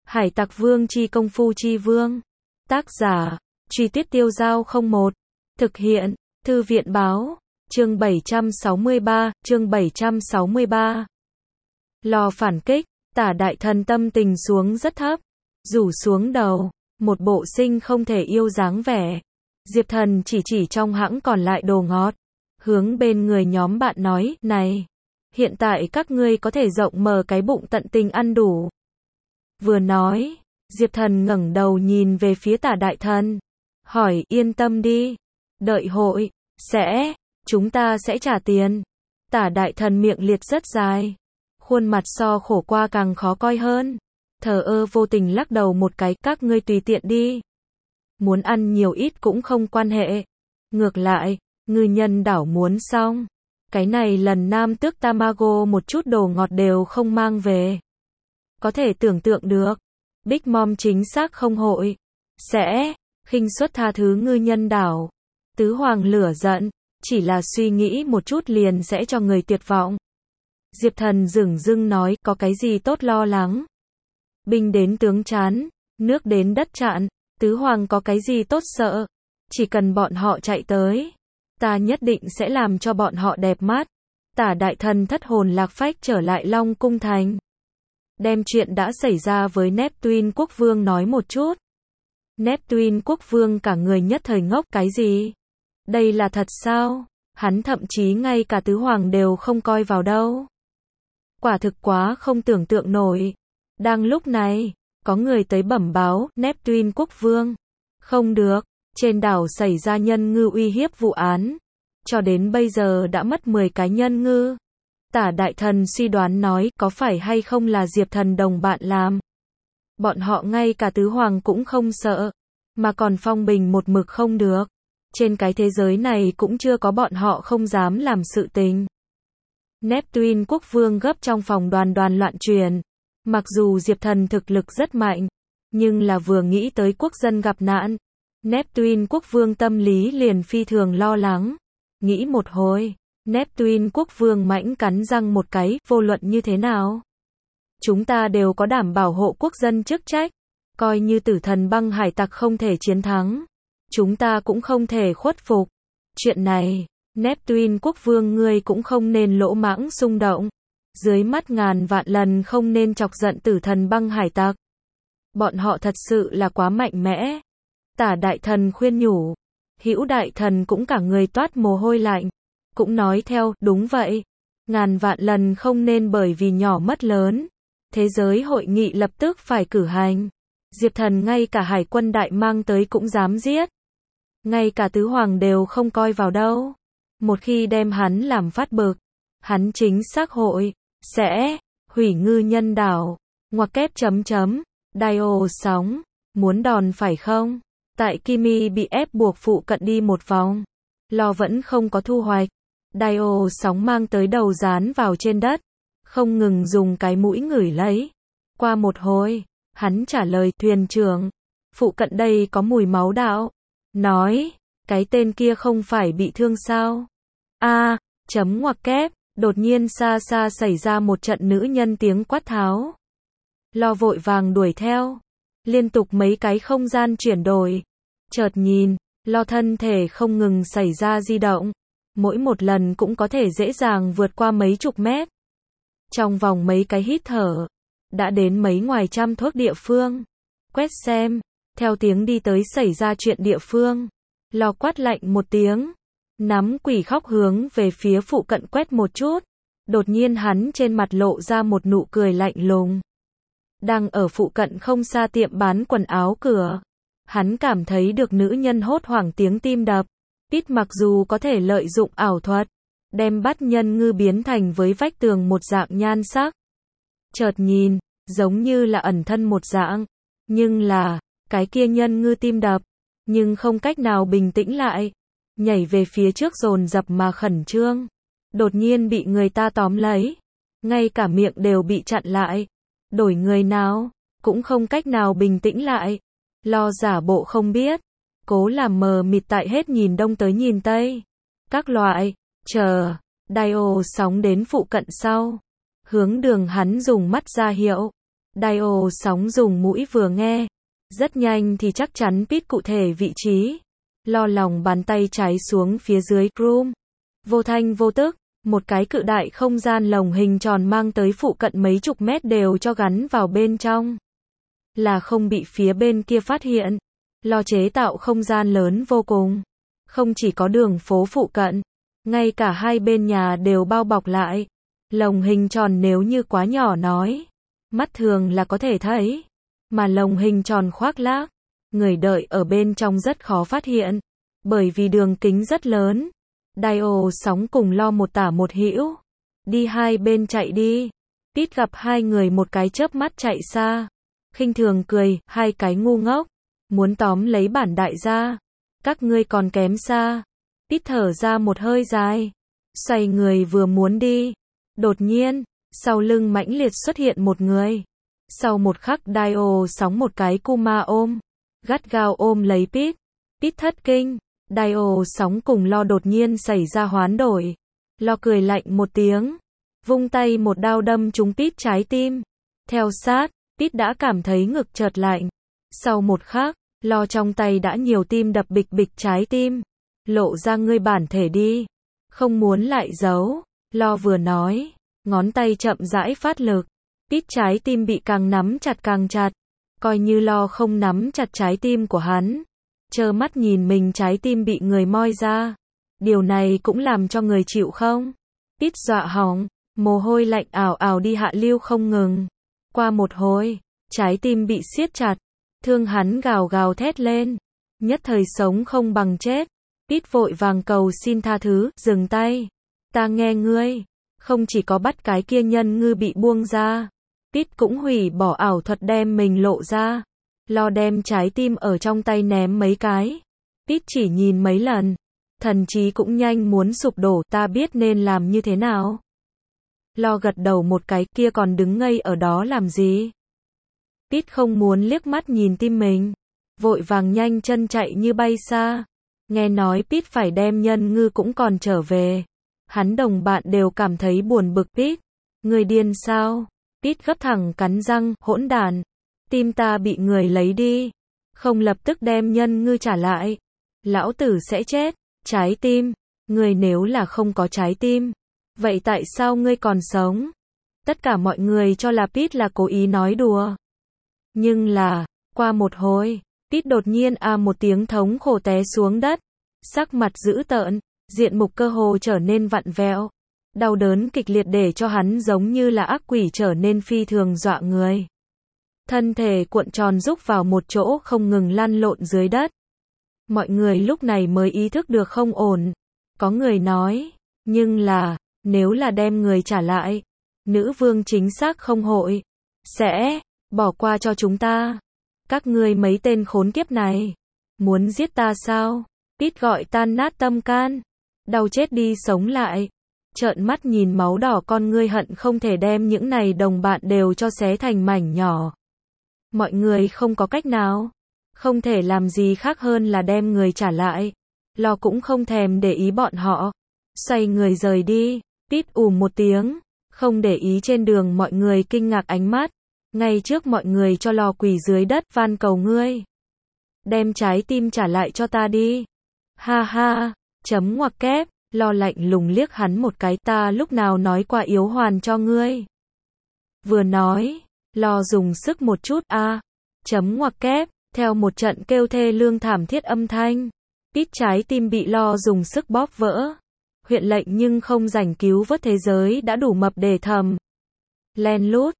Hải Tặc Vương chi công phu chi vương. Tác giả, Truy Tuyết Tiêu Dao 01. Thực hiện, Thư viện báo, chương 763. Lò phản kích, Tả Đại Thần tâm tình xuống rất thấp, rủ xuống đầu, một bộ sinh không thể yêu dáng vẻ. Diệp Thần chỉ trong hãng còn lại đồ ngọt, hướng bên người nhóm bạn nói, này, hiện tại các ngươi có thể rộng mở cái bụng tận tình ăn đủ. Vừa nói, Diệp Thần ngẩng đầu nhìn về phía Tả Đại Thần, hỏi, yên tâm đi, đợi hội, chúng ta sẽ trả tiền. Tả Đại Thần miệng liệt rất dài, khuôn mặt so khổ qua càng khó coi hơn, thờ ơ vô tình lắc đầu một cái, các ngươi tùy tiện đi. Muốn ăn nhiều ít cũng không quan hệ. Ngược lại, ngư nhân đảo muốn xong. Cái này lần Nam Tước Tamago một chút đồ ngọt đều không mang về. Có thể tưởng tượng được, Big Mom chính xác không hội khinh suất tha thứ ngư nhân đảo. Tứ Hoàng lửa giận, chỉ là suy nghĩ một chút liền sẽ cho người tuyệt vọng. Diệp Thần dửng dưng nói, có cái gì tốt lo lắng. Binh đến tướng chán, nước đến đất chặn, Tứ Hoàng có cái gì tốt sợ. Chỉ cần bọn họ chạy tới, ta nhất định sẽ làm cho bọn họ đẹp mắt. Tả Đại Thần thất hồn lạc phách trở lại Long Cung Thành, đem chuyện đã xảy ra với Neptune Quốc Vương nói một chút. Neptune Quốc Vương cả người nhất thời ngốc, cái gì? Đây là thật sao? Hắn thậm chí ngay cả Tứ Hoàng đều không coi vào đâu. Quả thực quá không tưởng tượng nổi. Đang lúc này, có người tới bẩm báo, Neptune Quốc Vương. Không được, trên đảo xảy ra nhân ngư uy hiếp vụ án. Cho đến bây giờ đã mất 10 cái nhân ngư. Tả Đại Thần suy đoán nói, có phải hay không là Diệp Thần đồng bạn làm. Bọn họ ngay cả Tứ Hoàng cũng không sợ, mà còn phong bình một mực không được. Trên cái thế giới này cũng chưa có bọn họ không dám làm sự tình. Neptune Quốc Vương gấp trong phòng đoàn loạn chuyển. Mặc dù Diệp Thần thực lực rất mạnh, nhưng là vừa nghĩ tới quốc dân gặp nạn, Neptune Quốc Vương tâm lý liền phi thường lo lắng. Nghĩ một hồi, Neptune Quốc Vương mãnh cắn răng một cái, vô luận như thế nào, chúng ta đều có đảm bảo hộ quốc dân chức trách. Coi như tử thần băng hải tặc không thể chiến thắng, chúng ta cũng không thể khuất phục. Chuyện này, Neptune Quốc Vương ngươi cũng không nên lỗ mãng xung động. Dưới mắt ngàn vạn lần không nên chọc giận tử thần băng hải tặc. Bọn họ thật sự là quá mạnh mẽ. Tả Đại Thần khuyên nhủ. Hữu Đại Thần cũng cả người toát mồ hôi lạnh. Cũng nói theo, đúng vậy. Ngàn vạn lần không nên bởi vì nhỏ mất lớn. Thế giới hội nghị lập tức phải cử hành. Diệp Thần ngay cả hải quân đại mang tới cũng dám giết. Ngay cả Tứ Hoàng đều không coi vào đâu. Một khi đem hắn làm phát bực, hắn chính xác hội hủy ngư nhân đảo. Ngoặc kép Dio sóng, muốn đòn phải không? Tại Kimi bị ép buộc phụ cận đi một vòng, lo vẫn không có thu hoạch. Dio sóng mang tới đầu dán vào trên đất, không ngừng dùng cái mũi ngửi lấy. Qua một hồi, hắn trả lời, thuyền trưởng, phụ cận đây có mùi máu đạo. Nói, cái tên kia không phải bị thương sao? Ngoặc kép, đột nhiên xa xa xảy ra một trận nữ nhân tiếng quát tháo. Lo vội vàng đuổi theo, liên tục mấy cái không gian chuyển đổi. Chợt nhìn, lo thân thể không ngừng xảy ra di động, mỗi một lần cũng có thể dễ dàng vượt qua mấy chục mét. Trong vòng mấy cái hít thở, đã đến mấy ngoài trăm thước địa phương. Quét xem, theo tiếng đi tới xảy ra chuyện địa phương. Lo quát lạnh một tiếng, nắm quỷ khóc hướng về phía phụ cận quét một chút. Đột nhiên hắn trên mặt lộ ra một nụ cười lạnh lùng. Đang ở phụ cận không xa tiệm bán quần áo cửa, hắn cảm thấy được nữ nhân hốt hoảng tiếng tim đập. Ít mặc dù có thể lợi dụng ảo thuật, đem bắt nhân ngư biến thành với vách tường một dạng nhan sắc. Chợt nhìn, giống như là ẩn thân một dạng. Nhưng là, cái kia nhân ngư tim đập, nhưng không cách nào bình tĩnh lại. Nhảy về phía trước dồn dập mà khẩn trương. Đột nhiên bị người ta tóm lấy. Ngay cả miệng đều bị chặn lại. Đổi người nào, cũng không cách nào bình tĩnh lại. Lo giả bộ không biết. Cố làm mờ mịt tại hết nhìn đông tới nhìn tây. Các loại, Dio sóng đến phụ cận sau. Hướng đường hắn dùng mắt ra hiệu. Dio sóng dùng mũi vừa nghe. Rất nhanh thì chắc chắn Pete cụ thể vị trí. Lo lòng bàn tay trái xuống phía dưới room. Vô thanh vô tức, một cái cự đại không gian lồng hình tròn mang tới phụ cận mấy chục mét đều cho gắn vào bên trong. Là không bị phía bên kia phát hiện. Lo chế tạo không gian lớn vô cùng. Không chỉ có đường phố phụ cận, ngay cả hai bên nhà đều bao bọc lại. Lồng hình tròn nếu như quá nhỏ nói, mắt thường là có thể thấy. Mà lồng hình tròn khoác lác, người đợi ở bên trong rất khó phát hiện. Bởi vì đường kính rất lớn. Dio sóng cùng Lo một tả một hữu. Đi hai bên chạy đi. Pete gặp hai người một cái chớp mắt chạy xa. Khinh thường cười, hai cái ngu ngốc. Muốn tóm lấy bản đại gia. Các ngươi còn kém xa. Pete thở ra một hơi dài. Xoay người vừa muốn đi. Đột nhiên, sau lưng mãnh liệt xuất hiện một người. Sau một khắc Dio sóng một cái Kuma ôm. Gắt gao ôm lấy Pete. Pete thất kinh. Dio sóng cùng Lo đột nhiên xảy ra hoán đổi. Lo cười lạnh một tiếng. Vung tay một đao đâm trúng Pete trái tim. Theo sát, Pete đã cảm thấy ngực chợt lạnh. Sau một khắc, Lo trong tay đã nhiều tim đập bịch bịch trái tim. Lộ ra ngươi bản thể đi. Không muốn lại giấu. Lo vừa nói. Ngón tay chậm rãi phát lực. Pete trái tim bị càng nắm chặt càng chặt. Coi như Lo không nắm chặt trái tim của hắn. Trơ mắt nhìn mình trái tim bị người moi ra. Điều này cũng làm cho người chịu không? Pete dọa hỏng. Mồ hôi lạnh ảo ảo đi hạ lưu không ngừng. Qua một hồi, trái tim bị siết chặt. Thương hắn gào gào thét lên. Nhất thời sống không bằng chết. Pete vội vàng cầu xin tha thứ, dừng tay. Ta nghe ngươi. Không chỉ có bắt cái kia nhân ngư bị buông ra. Pete cũng hủy bỏ ảo thuật đem mình lộ ra. Lo đem trái tim ở trong tay ném mấy cái. Pete chỉ nhìn mấy lần. Thần trí cũng nhanh muốn sụp đổ, ta biết nên làm như thế nào. Lo gật đầu một cái, kia còn đứng ngây ở đó làm gì? Pete không muốn liếc mắt nhìn tim mình. Vội vàng nhanh chân chạy như bay xa. Nghe nói Pete phải đem nhân ngư cũng còn trở về. Hắn đồng bạn đều cảm thấy buồn bực. Pete, người điên sao? Pete gấp thẳng cắn răng, hỗn đản. Tim ta bị người lấy đi. Không lập tức đem nhân ngư trả lại. Lão tử sẽ chết. Trái tim. Người nếu là không có trái tim. Vậy tại sao ngươi còn sống? Tất cả mọi người cho là Pete là cố ý nói đùa. Nhưng là, qua một hồi, Pete đột nhiên một tiếng thống khổ té xuống đất. Sắc mặt dữ tợn, diện mục cơ hồ trở nên vặn vẹo. Đau đớn kịch liệt để cho hắn giống như là ác quỷ trở nên phi thường dọa người. Thân thể cuộn tròn rúc vào một chỗ không ngừng lăn lộn dưới đất. Mọi người lúc này mới ý thức được không ổn. Có người nói, nhưng là, nếu là đem người trả lại, nữ vương chính xác không hội sẽ bỏ qua cho chúng ta. Các ngươi mấy tên khốn kiếp này, muốn giết ta sao? Pete gọi tan nát tâm can. Đau chết đi sống lại. Trợn mắt nhìn máu đỏ con ngươi hận không thể đem những này đồng bạn đều cho xé thành mảnh nhỏ. Mọi người không có cách nào. Không thể làm gì khác hơn là đem người trả lại. Lo cũng không thèm để ý bọn họ. Xoay người rời đi. Pete một tiếng. Không để ý trên đường mọi người kinh ngạc ánh mắt. Ngay trước mọi người cho Lo quỳ dưới đất van cầu ngươi. Đem trái tim trả lại cho ta đi. Ha ha. Chấm ngoặc kép. Lo lạnh lùng liếc hắn một cái, ta lúc nào nói qua yếu hoàn cho ngươi. Vừa nói, Lo dùng sức một chút chấm ngoặc kép, theo một trận kêu thê lương thảm thiết âm thanh. Pete trái tim bị Lo dùng sức bóp vỡ. Huyện lệnh nhưng không rảnh cứu vớt thế giới đã đủ mập để thầm. Len lút,